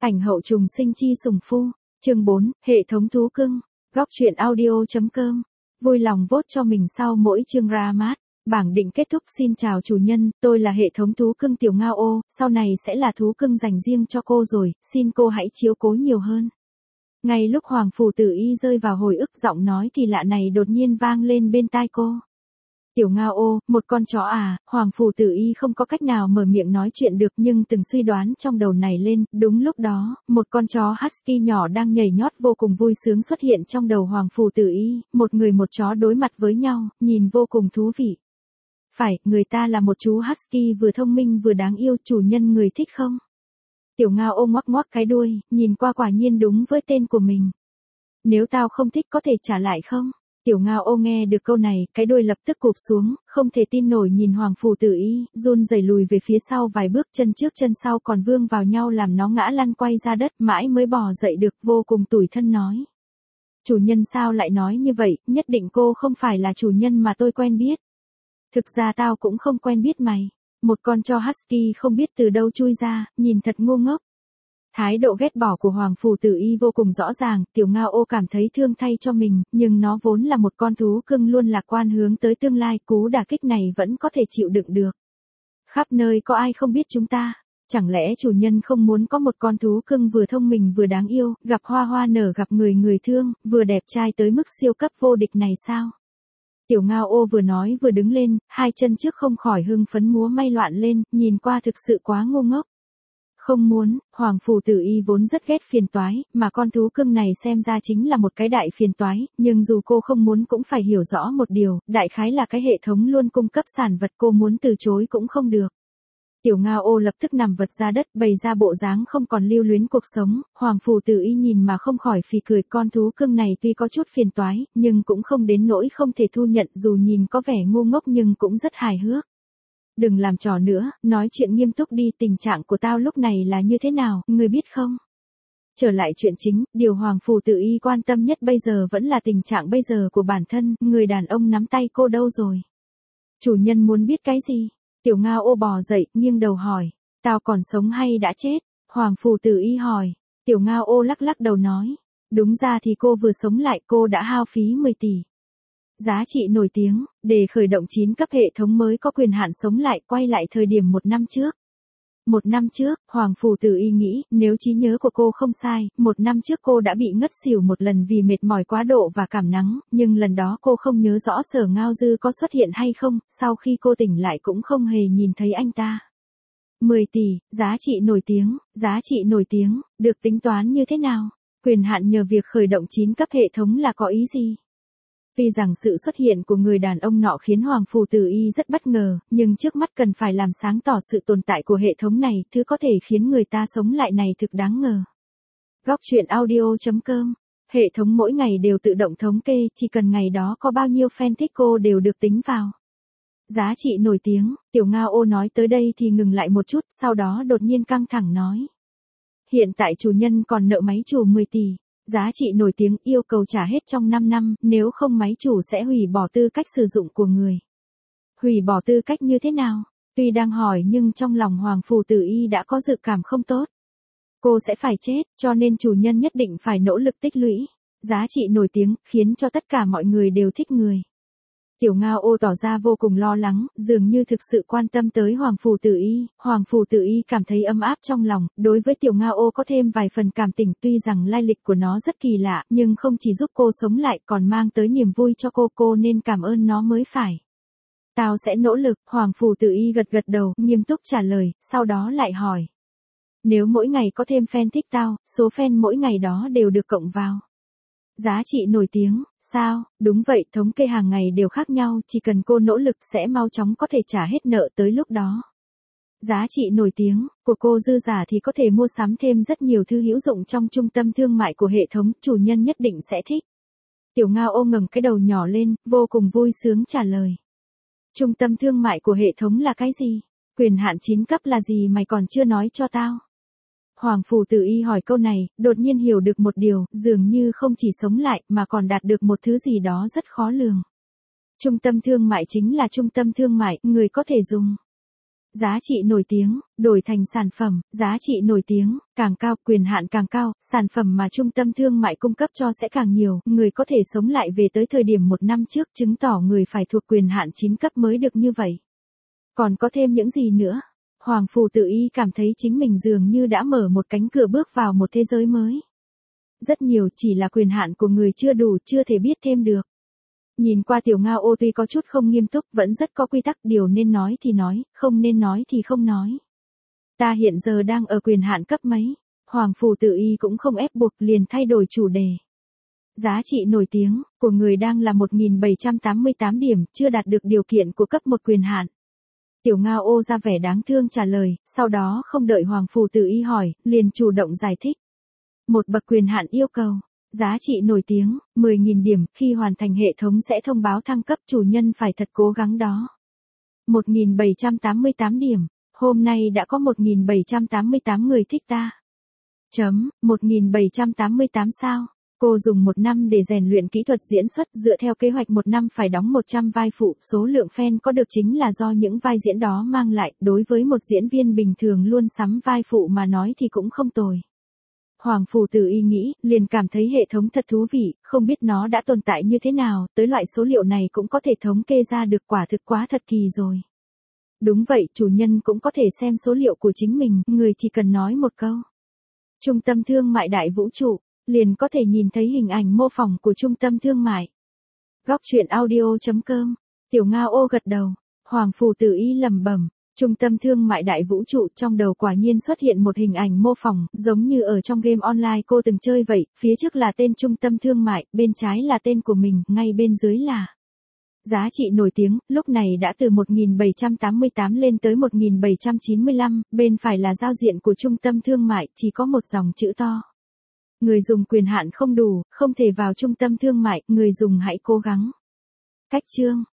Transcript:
Ảnh hậu trùng sinh chi sùng phu. Chương 4, hệ thống thú cưng. Góc truyện audio.com. Vui lòng vote cho mình sau mỗi chương ra mắt. Bảng định kết thúc. Xin chào chủ nhân, tôi là hệ thống thú cưng Tiểu Ngao Ô, sau này sẽ là thú cưng dành riêng cho cô rồi, xin cô hãy chiếu cố nhiều hơn. Ngay lúc Hoàng Phủ Tử Y rơi vào hồi ức, giọng nói kỳ lạ này đột nhiên vang lên bên tai cô. Tiểu Ngao Ô, một con chó à? Hoàng Phủ Tử Y không có cách nào mở miệng nói chuyện được, nhưng từng suy đoán trong đầu này lên. Đúng lúc đó, một con chó husky nhỏ đang nhảy nhót vô cùng vui sướng xuất hiện trong đầu Hoàng Phủ Tử Y. Một người một chó đối mặt với nhau, nhìn vô cùng thú vị. Phải, người ta là một chú husky vừa thông minh vừa đáng yêu, chủ nhân người thích không? Tiểu Ngao Ô ngoắc ngoắc cái đuôi, nhìn qua quả nhiên đúng với tên của mình. Nếu tao không thích có thể trả lại không? Tiểu Ngao Ô nghe được câu này, cái đuôi lập tức cụp xuống, không thể tin nổi nhìn Hoàng Phủ Tử Y, run rẩy lùi về phía sau vài bước, chân trước chân sau còn vương vào nhau làm nó ngã lăn quay ra đất, mãi mới bò dậy được, vô cùng tủi thân nói. Chủ nhân sao lại nói như vậy, nhất định cô không phải là chủ nhân mà tôi quen biết. Thực ra tao cũng không quen biết mày. Một con chó husky không biết từ đâu chui ra, nhìn thật ngu ngốc. Thái độ ghét bỏ của Hoàng Phủ Tử Y vô cùng rõ ràng, Tiểu Ngao Ô cảm thấy thương thay cho mình, nhưng nó vốn là một con thú cưng luôn lạc quan hướng tới tương lai, cú đả kích này vẫn có thể chịu đựng được. Khắp nơi có ai không biết chúng ta, chẳng lẽ chủ nhân không muốn có một con thú cưng vừa thông minh vừa đáng yêu, gặp hoa hoa nở gặp người người thương, vừa đẹp trai tới mức siêu cấp vô địch này sao? Tiểu Ngao Ô vừa nói vừa đứng lên, hai chân trước không khỏi hưng phấn múa may loạn lên, nhìn qua thực sự quá ngu ngốc. Không muốn, Hoàng Phủ Tử Y vốn rất ghét phiền toái, mà con thú cưng này xem ra chính là một cái đại phiền toái, nhưng dù cô không muốn cũng phải hiểu rõ một điều, đại khái là cái hệ thống luôn cung cấp sản vật, cô muốn từ chối cũng không được. Tiểu Ngao Ô lập tức nằm vật ra đất, bày ra bộ dáng không còn lưu luyến cuộc sống. Hoàng Phủ Tử Y nhìn mà không khỏi phì cười, con thú cưng này tuy có chút phiền toái, nhưng cũng không đến nỗi không thể thu nhận, dù nhìn có vẻ ngu ngốc nhưng cũng rất hài hước. Đừng làm trò nữa, nói chuyện nghiêm túc đi, tình trạng của tao lúc này là như thế nào, ngươi biết không? Trở lại chuyện chính, điều Hoàng Phủ Tử Y quan tâm nhất bây giờ vẫn là tình trạng bây giờ của bản thân, người đàn ông nắm tay cô đâu rồi? Chủ nhân muốn biết cái gì? Tiểu Ngao Ô bò dậy, nghiêng đầu hỏi, tao còn sống hay đã chết? Hoàng Phủ Tử Y hỏi. Tiểu Ngao Ô lắc lắc đầu nói, đúng ra thì cô vừa sống lại, cô đã hao phí 10 tỷ. Giá trị nổi tiếng, để khởi động 9 cấp hệ thống mới có quyền hạn sống lại, quay lại thời điểm 1 năm trước. 1 năm trước, Hoàng Phủ Tử Y nghĩ, nếu trí nhớ của cô không sai, 1 năm trước cô đã bị ngất xỉu một lần vì mệt mỏi quá độ và cảm nắng, nhưng lần đó cô không nhớ rõ Sở Ngao Dư có xuất hiện hay không, sau khi cô tỉnh lại cũng không hề nhìn thấy anh ta. 10 tỷ, giá trị nổi tiếng, được tính toán như thế nào? Quyền hạn nhờ việc khởi động 9 cấp hệ thống là có ý gì? Tuy rằng sự xuất hiện của người đàn ông nọ khiến Hoàng Phủ Tử Y rất bất ngờ, nhưng trước mắt cần phải làm sáng tỏ sự tồn tại của hệ thống này, thứ có thể khiến người ta sống lại này thực đáng ngờ. Góc truyện audio.com. Hệ thống mỗi ngày đều tự động thống kê, chỉ cần ngày đó có bao nhiêu fan thích cô đều được tính vào. Giá trị nổi tiếng, Tiểu Ngao Ô nói tới đây thì ngừng lại một chút, sau đó đột nhiên căng thẳng nói. Hiện tại chủ nhân còn nợ máy chủ 10 tỷ. Giá trị nổi tiếng, yêu cầu trả hết trong 5 năm, nếu không máy chủ sẽ hủy bỏ tư cách sử dụng của người. Hủy bỏ tư cách như thế nào? Tuy đang hỏi nhưng trong lòng Hoàng Phủ Tử Y đã có dự cảm không tốt. Cô sẽ phải chết, cho nên chủ nhân nhất định phải nỗ lực tích lũy. Giá trị nổi tiếng, khiến cho tất cả mọi người đều thích người. Tiểu Ngao Ô tỏ ra vô cùng lo lắng, dường như thực sự quan tâm tới Hoàng Phủ Tử Y. Hoàng Phủ Tử Y cảm thấy ấm áp trong lòng, đối với Tiểu Ngao Ô có thêm vài phần cảm tình, tuy rằng lai lịch của nó rất kỳ lạ, nhưng không chỉ giúp cô sống lại còn mang tới niềm vui cho cô nên cảm ơn nó mới phải. Tao sẽ nỗ lực, Hoàng Phủ Tử Y gật gật đầu, nghiêm túc trả lời, sau đó lại hỏi. Nếu mỗi ngày có thêm fan thích tao, số fan mỗi ngày đó đều được cộng vào. Giá trị nổi tiếng, sao? Đúng vậy, thống kê hàng ngày đều khác nhau, chỉ cần cô nỗ lực sẽ mau chóng có thể trả hết nợ tới lúc đó. Giá trị nổi tiếng của cô dư giả thì có thể mua sắm thêm rất nhiều thứ hữu dụng trong trung tâm thương mại của hệ thống, chủ nhân nhất định sẽ thích. Tiểu Ngao Ô ngẩng cái đầu nhỏ lên, vô cùng vui sướng trả lời. Trung tâm thương mại của hệ thống là cái gì? Quyền hạn 9 cấp là gì mày còn chưa nói cho tao? Hoàng Phủ Tử Y hỏi câu này, đột nhiên hiểu được một điều, dường như không chỉ sống lại mà còn đạt được một thứ gì đó rất khó lường. Trung tâm thương mại chính là trung tâm thương mại, người có thể dùng. giá trị nổi tiếng, đổi thành sản phẩm, giá trị nổi tiếng, càng cao, quyền hạn càng cao, sản phẩm mà trung tâm thương mại cung cấp cho sẽ càng nhiều, người có thể sống lại về tới thời điểm 1 năm trước, chứng tỏ người phải thuộc quyền hạn 9 cấp mới được như vậy. Còn có thêm những gì nữa? Hoàng Phủ Tử Y cảm thấy chính mình dường như đã mở một cánh cửa bước vào một thế giới mới. Rất nhiều chỉ là quyền hạn của người chưa đủ, chưa thể biết thêm được. Nhìn qua Tiểu Ngao Ô tuy có chút không nghiêm túc, vẫn rất có quy tắc, điều nên nói thì nói, không nên nói thì không nói. Ta hiện giờ đang ở quyền hạn cấp mấy? Hoàng Phủ Tử Y cũng không ép buộc, liền thay đổi chủ đề. Giá trị nổi tiếng của người đang là 1788 điểm, chưa đạt được điều kiện của cấp 1 quyền hạn. Tiểu Ngao Ô ra vẻ đáng thương trả lời, sau đó không đợi Hoàng Phủ Tử Y hỏi, liền chủ động giải thích. Một bậc quyền hạn yêu cầu. Giá trị nổi tiếng, 10.000 điểm, khi hoàn thành hệ thống sẽ thông báo thăng cấp, chủ nhân phải thật cố gắng đó. 1788 điểm, hôm nay đã có 1788 người thích ta. 1788 sao? Cô dùng 1 năm để rèn luyện kỹ thuật diễn xuất, dựa theo kế hoạch 1 năm phải đóng 100 vai phụ, số lượng fan có được chính là do những vai diễn đó mang lại, đối với một diễn viên bình thường luôn sắm vai phụ mà nói thì cũng không tồi. Hoàng Phủ Tử Y nghĩ, liền cảm thấy hệ thống thật thú vị, không biết nó đã tồn tại như thế nào, tới loại số liệu này cũng có thể thống kê ra được, quả thực quá thật kỳ rồi. Đúng vậy, chủ nhân cũng có thể xem số liệu của chính mình, người chỉ cần nói một câu. Trung tâm thương mại Đại Vũ Trụ, liền có thể nhìn thấy hình ảnh mô phỏng của trung tâm thương mại. Góc truyện audio.com, Tiểu Ngao Ô gật đầu, Hoàng Phủ Tử Y lẩm bẩm. Trung tâm thương mại Đại Vũ Trụ, trong đầu quả nhiên xuất hiện một hình ảnh mô phỏng, giống như ở trong game online cô từng chơi vậy, phía trước là tên trung tâm thương mại, bên trái là tên của mình, ngay bên dưới là giá trị nổi tiếng, lúc này đã từ 1788 lên tới 1795, bên phải là giao diện của trung tâm thương mại, chỉ có một dòng chữ to. Người dùng quyền hạn không đủ, không thể vào trung tâm thương mại, người dùng hãy cố gắng. Cách chương